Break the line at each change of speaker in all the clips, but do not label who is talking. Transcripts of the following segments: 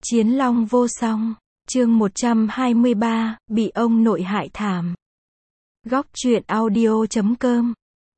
Chiến long vô song, chương 123, bị ông nội hại thảm. Góc truyện audio.com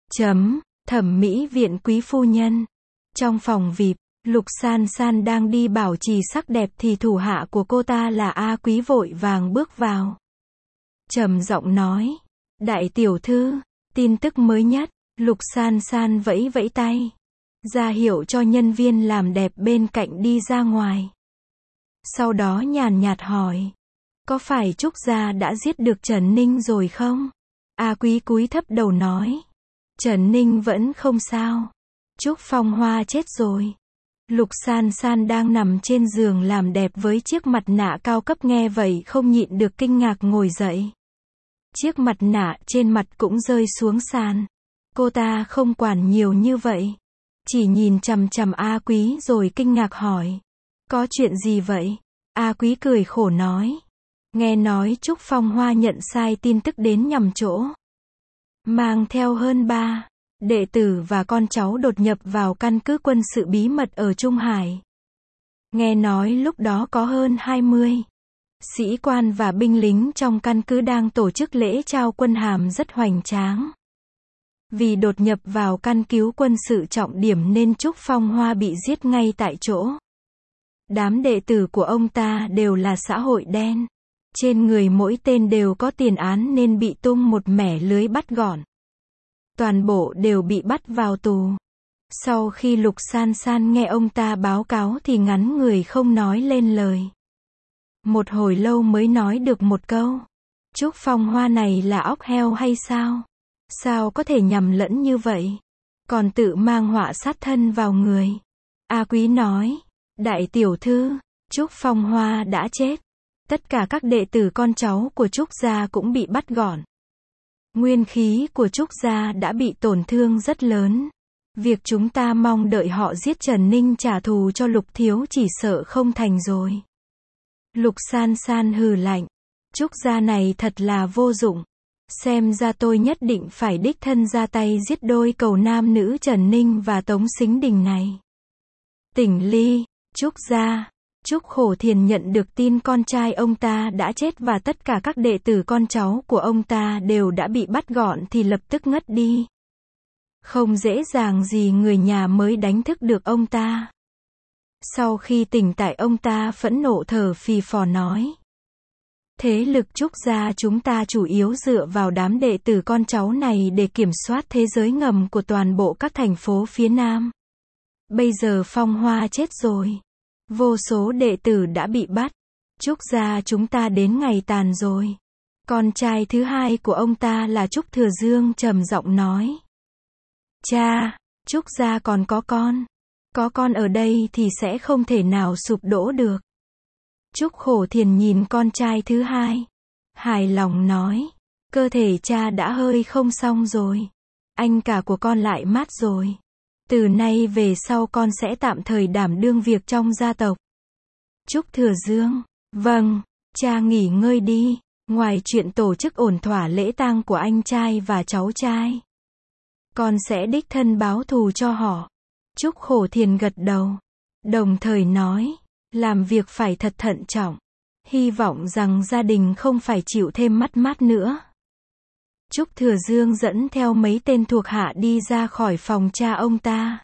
Thẩm mỹ viện quý phu nhân. Trong phòng VIP, Lục San San đang đi bảo trì sắc đẹp thì thủ hạ của cô ta là A Quý vội vàng bước vào. Trầm giọng nói, đại tiểu thư, tin tức mới nhất. Lục San San vẫy vẫy tay, ra hiệu cho nhân viên làm đẹp bên cạnh đi ra ngoài. Sau đó nhàn nhạt hỏi, có phải Trúc gia đã giết được Trần Ninh rồi không? A Quý cúi thấp đầu nói, Trần Ninh vẫn không sao. Trúc Phong Hoa chết rồi. Lục San San đang nằm trên giường làm đẹp với chiếc mặt nạ cao cấp nghe vậy không nhịn được kinh ngạc ngồi dậy. Chiếc mặt nạ trên mặt cũng rơi xuống sàn. Cô ta không quản nhiều như vậy, chỉ nhìn chằm chằm A Quý rồi kinh ngạc hỏi, có chuyện gì vậy? A Quý cười khổ nói, nghe nói Trúc Phong Hoa nhận sai tin tức đến nhầm chỗ, mang theo hơn 3 đệ tử và con cháu đột nhập vào căn cứ quân sự bí mật ở Trung Hải. Nghe nói lúc đó có hơn 20 sĩ quan và binh lính trong căn cứ đang tổ chức lễ trao quân hàm rất hoành tráng. Vì đột nhập vào căn cứ quân sự trọng điểm nên Trúc Phong Hoa bị giết ngay tại chỗ. Đám đệ tử của ông ta đều là xã hội đen. Trên người mỗi tên đều có tiền án nên bị tung một mẻ lưới bắt gọn. Toàn bộ đều bị bắt vào tù. Sau khi Lục San San nghe ông ta báo cáo thì ngắn người không nói lên lời. Một hồi lâu mới nói được một câu. Trúc Phong Hoa này là óc heo hay sao? Sao có thể nhầm lẫn như vậy? Còn tự mang họa sát thân vào người. A Quý nói, đại tiểu thư, Trúc Phong Hoa đã chết. Tất cả các đệ tử con cháu của Trúc gia cũng bị bắt gọn. Nguyên khí của Trúc gia đã bị tổn thương rất lớn. Việc chúng ta mong đợi họ giết Trần Ninh trả thù cho Lục thiếu chỉ sợ không thành rồi. Lục San San hừ lạnh, Trúc gia này thật là vô dụng. Xem ra tôi nhất định phải đích thân ra tay giết đôi cầu nam nữ Trần Ninh và Tống Sính Đình này. Tỉnh Ly, Trúc gia. Trúc Khổ Thiền nhận được tin con trai ông ta đã chết và tất cả các đệ tử con cháu của ông ta đều đã bị bắt gọn thì lập tức ngất đi. Không dễ dàng gì người nhà mới đánh thức được ông ta. Sau khi tỉnh tại ông ta phẫn nộ thở phì phò nói, thế lực Trúc gia chúng ta chủ yếu dựa vào đám đệ tử con cháu này để kiểm soát thế giới ngầm của toàn bộ các thành phố phía Nam. Bây giờ Phong Hoa chết rồi. Vô số đệ tử đã bị bắt. Trúc gia chúng ta đến ngày tàn rồi. Con trai thứ hai của ông ta là Trúc Thừa Dương trầm giọng nói. Cha, Trúc gia còn có con. Có con ở đây thì sẽ không thể nào sụp đổ được. Trúc Khổ Thiền nhìn con trai thứ hai. Hài lòng nói. Cơ thể cha đã hơi không xong rồi. Anh cả của con lại mát rồi. Từ nay về sau con sẽ tạm thời đảm đương việc trong gia tộc. Trúc Thừa Dương. Vâng, cha nghỉ ngơi đi. Ngoài chuyện tổ chức ổn thỏa lễ tang của anh trai và cháu trai, con sẽ đích thân báo thù cho họ. Trúc Khổ Thiền gật đầu. Đồng thời nói, làm việc phải thật thận trọng. Hy vọng rằng gia đình không phải chịu thêm mất mát nữa. Trúc Thừa Dương dẫn theo mấy tên thuộc hạ đi ra khỏi phòng cha ông ta.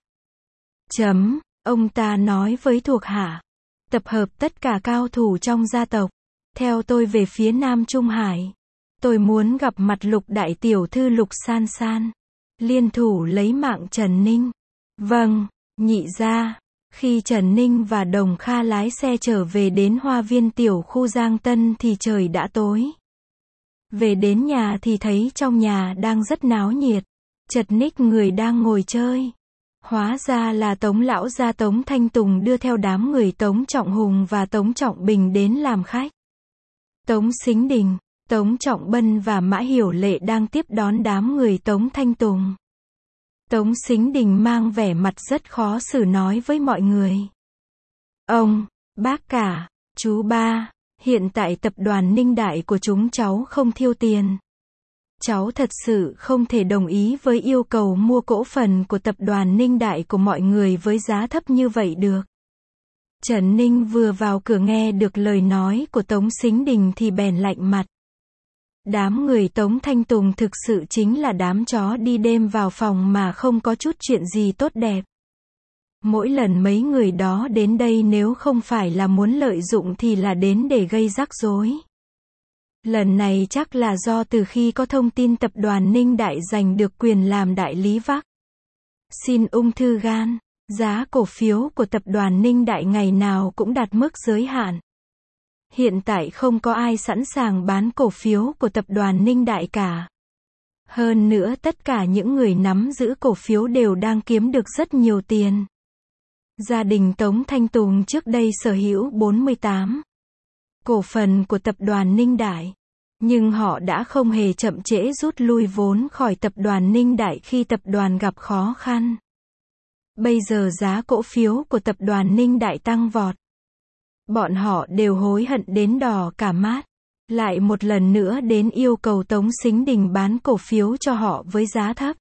Ông ta nói với thuộc hạ, tập hợp tất cả cao thủ trong gia tộc, theo tôi về phía Nam Trung Hải. Tôi muốn gặp mặt Lục đại tiểu thư Lục San San, liên thủ lấy mạng Trần Ninh. Vâng, nhị gia. Khi Trần Ninh và Đồng Kha lái xe trở về đến Hoa Viên tiểu khu Giang Tân thì trời đã tối. Về đến nhà thì thấy trong nhà đang rất náo nhiệt. Chật ních người đang ngồi chơi. Hóa ra là Tống lão gia Tống Thanh Tùng đưa theo đám người Tống Trọng Hùng và Tống Trọng Bình đến làm khách. Tống Sính Đình, Tống Trọng Bân và Mã Hiểu Lệ đang tiếp đón đám người Tống Thanh Tùng. Tống Sính Đình mang vẻ mặt rất khó xử nói với mọi người. Ông, bác cả, chú ba, hiện tại tập đoàn Ninh Đại của chúng cháu không thiêu tiền. Cháu thật sự không thể đồng ý với yêu cầu mua cổ phần của tập đoàn Ninh Đại của mọi người với giá thấp như vậy được. Trần Ninh vừa vào cửa nghe được lời nói của Tống Sính Đình thì bèn lạnh mặt. Đám người Tống Thanh Tùng thực sự chính là đám chó đi đêm vào phòng mà không có chút chuyện gì tốt đẹp. Mỗi lần mấy người đó đến đây nếu không phải là muốn lợi dụng thì là đến để gây rắc rối. Lần này chắc là do từ khi có thông tin tập đoàn Ninh Đại giành được quyền làm đại lý vắc xin ung thư gan, giá cổ phiếu của tập đoàn Ninh Đại ngày nào cũng đạt mức giới hạn. Hiện tại không có ai sẵn sàng bán cổ phiếu của tập đoàn Ninh Đại cả. Hơn nữa tất cả những người nắm giữ cổ phiếu đều đang kiếm được rất nhiều tiền. Gia đình Tống Thanh Tùng trước đây sở hữu 48 cổ phần của tập đoàn Ninh Đại. Nhưng họ đã không hề chậm trễ rút lui vốn khỏi tập đoàn Ninh Đại khi tập đoàn gặp khó khăn. Bây giờ giá cổ phiếu của tập đoàn Ninh Đại tăng vọt. Bọn họ đều hối hận đến đỏ cả mắt. Lại một lần nữa đến yêu cầu Tống Sính Đình bán cổ phiếu cho họ với giá thấp.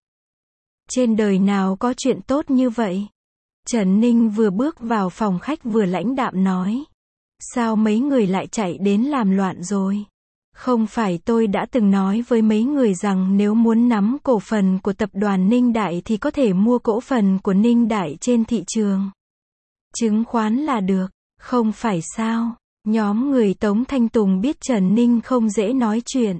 Trên đời nào có chuyện tốt như vậy? Trần Ninh vừa bước vào phòng khách vừa lãnh đạm nói. Sao mấy người lại chạy đến làm loạn rồi? Không phải tôi đã từng nói với mấy người rằng nếu muốn nắm cổ phần của tập đoàn Ninh Đại thì có thể mua cổ phần của Ninh Đại trên thị trường chứng khoán là được, không phải sao? Nhóm người Tống Thanh Tùng biết Trần Ninh không dễ nói chuyện.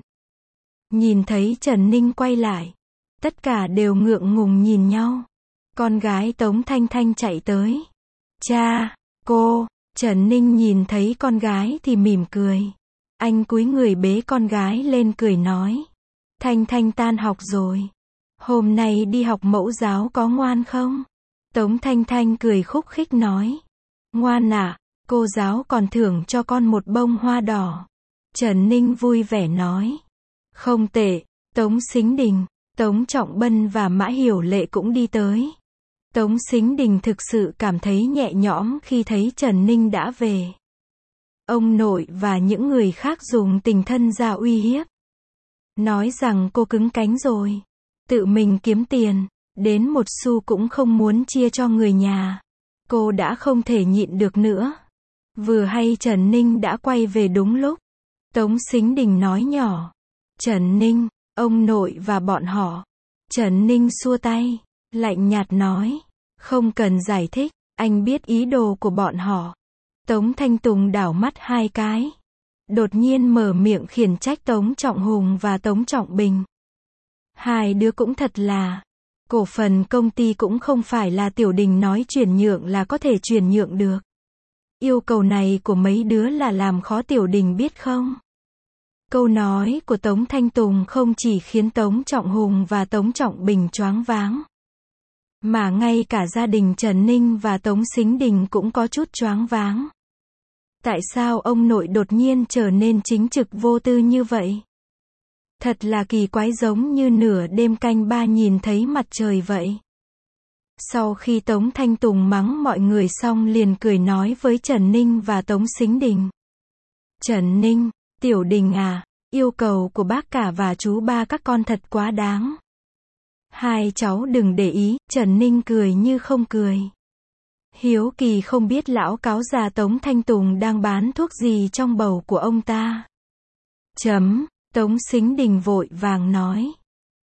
Nhìn thấy Trần Ninh quay lại, tất cả đều ngượng ngùng nhìn nhau. Con gái Tống Thanh Thanh chạy tới. Cha, cô, Trần Ninh nhìn thấy con gái thì mỉm cười. Anh cúi người bế con gái lên cười nói. Thanh Thanh tan học rồi. Hôm nay đi học mẫu giáo có ngoan không? Tống Thanh Thanh cười khúc khích nói. Ngoan ạ, cô giáo còn thưởng cho con một bông hoa đỏ. Trần Ninh vui vẻ nói. Không tệ. Tống Sính Đình, Tống Trọng Bân và Mã Hiểu Lệ cũng đi tới. Tống Sính Đình thực sự cảm thấy nhẹ nhõm khi thấy Trần Ninh đã về. Ông nội và những người khác dùng tình thân ra uy hiếp. Nói rằng cô cứng cánh rồi. Tự mình kiếm tiền, đến một xu cũng không muốn chia cho người nhà. Cô đã không thể nhịn được nữa. Vừa hay Trần Ninh đã quay về đúng lúc. Tống Sính Đình nói nhỏ. Trần Ninh, ông nội và bọn họ. Trần Ninh xua tay, lạnh nhạt nói. Không cần giải thích, anh biết ý đồ của bọn họ. Tống Thanh Tùng đảo mắt hai cái. Đột nhiên mở miệng khiển trách Tống Trọng Hùng và Tống Trọng Bình. Hai đứa cũng thật là. Cổ phần công ty cũng không phải là Tiểu Đình nói chuyển nhượng là có thể chuyển nhượng được. Yêu cầu này của mấy đứa là làm khó Tiểu Đình biết không? Câu nói của Tống Thanh Tùng không chỉ khiến Tống Trọng Hùng và Tống Trọng Bình choáng váng. Mà ngay cả gia đình Trần Ninh và Tống Sính Đình cũng có chút choáng váng. Tại sao ông nội đột nhiên trở nên chính trực vô tư như vậy? Thật là kỳ quái, giống như nửa đêm canh ba nhìn thấy mặt trời vậy. Sau khi Tống Thanh Tùng mắng mọi người xong liền cười nói với Trần Ninh và Tống Sính Đình. Trần Ninh, Tiểu Đình à, yêu cầu của bác cả và chú ba các con thật quá đáng. Hai cháu đừng để ý, Trần Ninh cười như không cười. Hiếu kỳ không biết lão cáo già Tống Thanh Tùng đang bán thuốc gì trong bầu của ông ta. Tống Sính Đình vội vàng nói.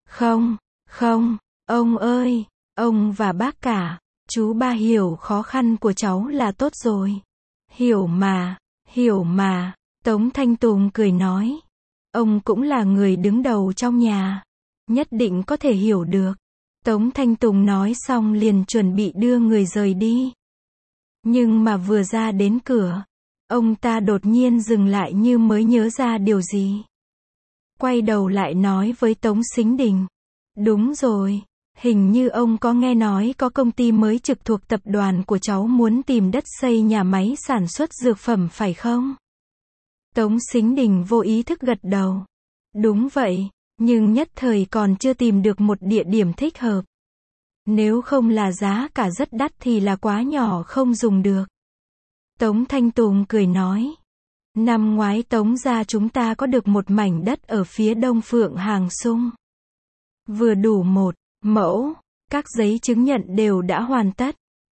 Không, ông ơi, ông và bác cả, chú ba hiểu khó khăn của cháu là tốt rồi. Hiểu mà, Tống Thanh Tùng cười nói. Ông cũng là người đứng đầu trong nhà. Nhất định có thể hiểu được. Tống Thanh Tùng nói xong liền chuẩn bị đưa người rời đi. Nhưng mà vừa ra đến cửa, ông ta đột nhiên dừng lại như mới nhớ ra điều gì. Quay đầu lại nói với Tống Sính Đình. Đúng rồi, hình như ông có nghe nói có công ty mới trực thuộc tập đoàn của cháu muốn tìm đất xây nhà máy sản xuất dược phẩm phải không? Tống Sính Đình vô ý thức gật đầu. Đúng vậy, nhưng nhất thời còn chưa tìm được một địa điểm thích hợp. Nếu không là giá cả rất đắt thì là quá nhỏ không dùng được. Tống Thanh Tùng cười nói. Năm ngoái Tống gia chúng ta có được một mảnh đất ở phía đông Phượng Hàng Sung. Vừa đủ 1 mẫu, các giấy chứng nhận đều đã hoàn tất.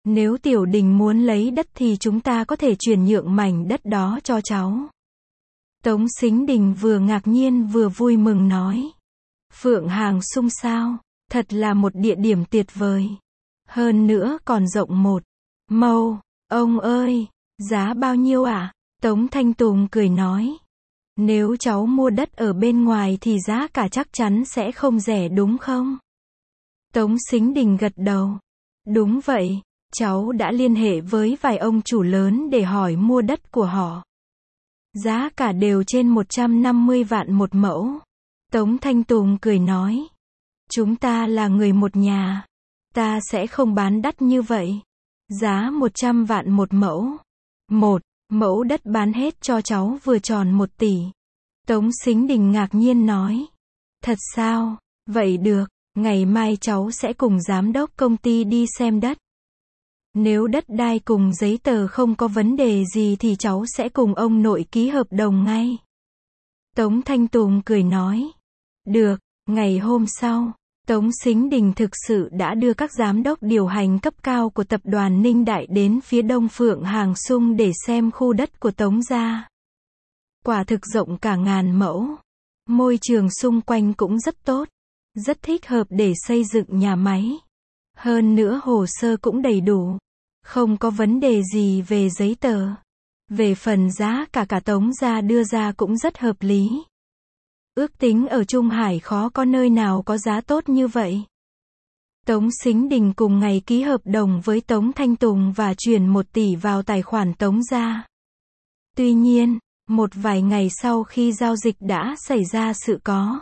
Nếu Tiểu Đình muốn lấy đất thì chúng ta có thể chuyển nhượng mảnh đất đó cho cháu. Tống Sính Đình vừa ngạc nhiên vừa vui mừng nói. Phượng Hàng Sung sao? Thật là một địa điểm tuyệt vời. Hơn nữa còn rộng một mâu. Ông ơi, giá bao nhiêu ạ? Tống Thanh Tùng cười nói. Nếu cháu mua đất ở bên ngoài thì giá cả chắc chắn sẽ không rẻ đúng không? Tống Sính Đình gật đầu. Đúng vậy, cháu đã liên hệ với vài ông chủ lớn để hỏi mua đất của họ. Giá cả đều trên 150 vạn một mẫu. Tống Thanh Tùng cười nói. Chúng ta là người một nhà. Ta sẽ không bán đắt như vậy. Giá 100 vạn một mẫu. Một mẫu đất bán hết cho cháu vừa tròn 1 tỷ. Tống Sính Đình ngạc nhiên nói. Thật sao? Vậy được, ngày mai cháu sẽ cùng giám đốc công ty đi xem đất. Nếu đất đai cùng giấy tờ không có vấn đề gì thì cháu sẽ cùng ông nội ký hợp đồng ngay. Tống Thanh Tùng cười nói. Được, ngày hôm sau, Tống Sính Đình thực sự đã đưa các giám đốc điều hành cấp cao của tập đoàn Ninh Đại đến phía đông Phượng Hàng Sung để xem khu đất của Tống gia. Quả thực rộng cả ngàn mẫu. Môi trường xung quanh cũng rất tốt, rất thích hợp để xây dựng nhà máy. Hơn nữa hồ sơ cũng đầy đủ, không có vấn đề gì về giấy tờ. Về phần giá cả Tống gia đưa ra cũng rất hợp lý. Ước tính ở Trung Hải khó có nơi nào có giá tốt như vậy. Tống Sính Đình cùng ngày ký hợp đồng với Tống Thanh Tùng và chuyển 1 tỷ vào tài khoản Tống gia. Tuy nhiên, một vài ngày sau khi giao dịch đã xảy ra sự có.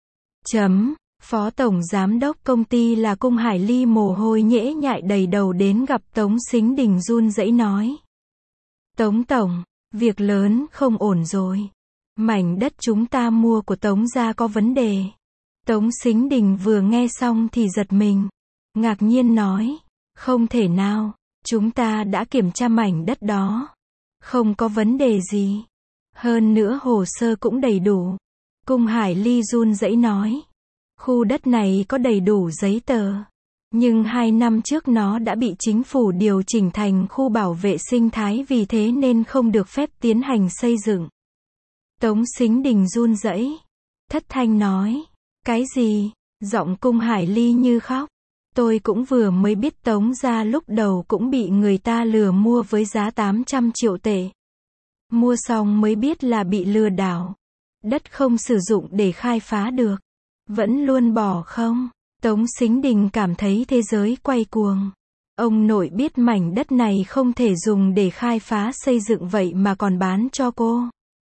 Phó Tổng Giám đốc công ty là Cung Hải Ly mồ hôi nhễ nhại đầy đầu đến gặp Tống Sính Đình run rẩy nói. Tống Tổng, việc lớn không ổn rồi. Mảnh đất chúng ta mua của Tống gia có vấn đề. Tống Sính Đình vừa nghe xong thì giật mình. Ngạc nhiên nói. Không thể nào, chúng ta đã kiểm tra mảnh đất đó. Không có vấn đề gì. Hơn nữa hồ sơ cũng đầy đủ. Cung Hải Ly run rẩy nói. Khu đất này có đầy đủ giấy tờ. Nhưng 2 năm trước nó đã bị chính phủ điều chỉnh thành khu bảo vệ sinh thái vì thế nên không được phép tiến hành xây dựng. Tống Sính Đình run rẩy, thất thanh nói. Cái gì? Giọng Cung Hải Ly như khóc. Tôi cũng vừa mới biết Tống gia lúc đầu cũng bị người ta lừa mua với giá 800 triệu tệ. Mua xong mới biết là bị lừa đảo. Đất không sử dụng để khai phá được. Vẫn luôn bỏ không? Tống Sính Đình cảm thấy thế giới quay cuồng. Ông nội biết mảnh đất này không thể dùng để khai phá xây dựng vậy mà còn bán cho cô.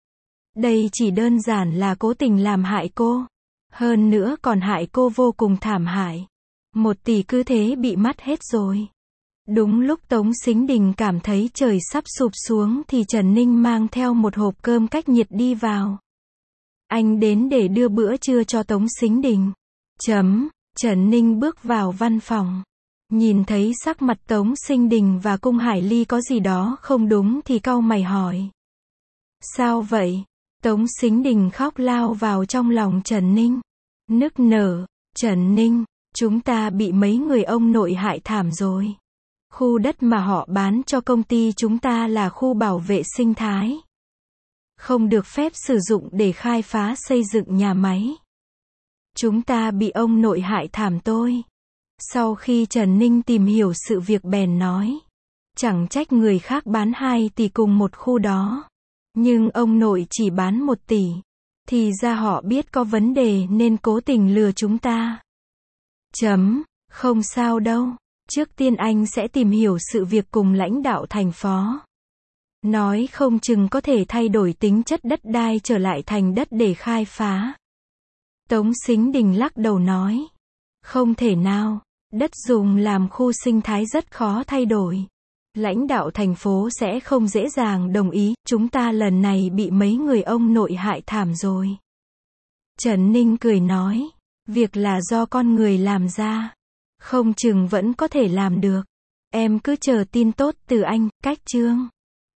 Đây chỉ đơn giản là cố tình làm hại cô. Hơn nữa còn hại cô vô cùng thảm hại. 1 tỷ cứ thế bị mất hết rồi. Đúng lúc Tống Sính Đình cảm thấy trời sắp sụp xuống thì Trần Ninh mang theo một hộp cơm cách nhiệt đi vào. Anh đến để đưa bữa trưa cho Tống Sính Đình. Trần Ninh bước vào văn phòng. Nhìn thấy sắc mặt Tống Sính Đình và Cung Hải Ly có gì đó không đúng thì cau mày hỏi. Sao vậy? Tống Sính Đình khóc lao vào trong lòng Trần Ninh. Nức nở. Trần Ninh, chúng ta bị mấy người ông nội hại thảm rồi. Khu đất mà họ bán cho công ty chúng ta là khu bảo vệ sinh thái. Không được phép sử dụng để khai phá xây dựng nhà máy. Chúng ta bị ông nội hại thảm tôi. Sau khi Trần Ninh tìm hiểu sự việc bèn nói. Chẳng trách người khác bán 2 tỷ cùng một khu đó. Nhưng ông nội chỉ bán 1 tỷ. Thì ra họ biết có vấn đề nên cố tình lừa chúng ta. Không sao đâu. Trước tiên anh sẽ tìm hiểu sự việc cùng lãnh đạo thành phố. Nói không chừng có thể thay đổi tính chất đất đai trở lại thành đất để khai phá. Tống Sính Đình lắc đầu nói. Không thể nào, đất dùng làm khu sinh thái rất khó thay đổi. Lãnh đạo thành phố sẽ không dễ dàng đồng ý, chúng ta lần này bị mấy người ông nội hại thảm rồi. Trần Ninh cười nói, việc là do con người làm ra. Không chừng vẫn có thể làm được. Em cứ chờ tin tốt từ anh, Cách Trương.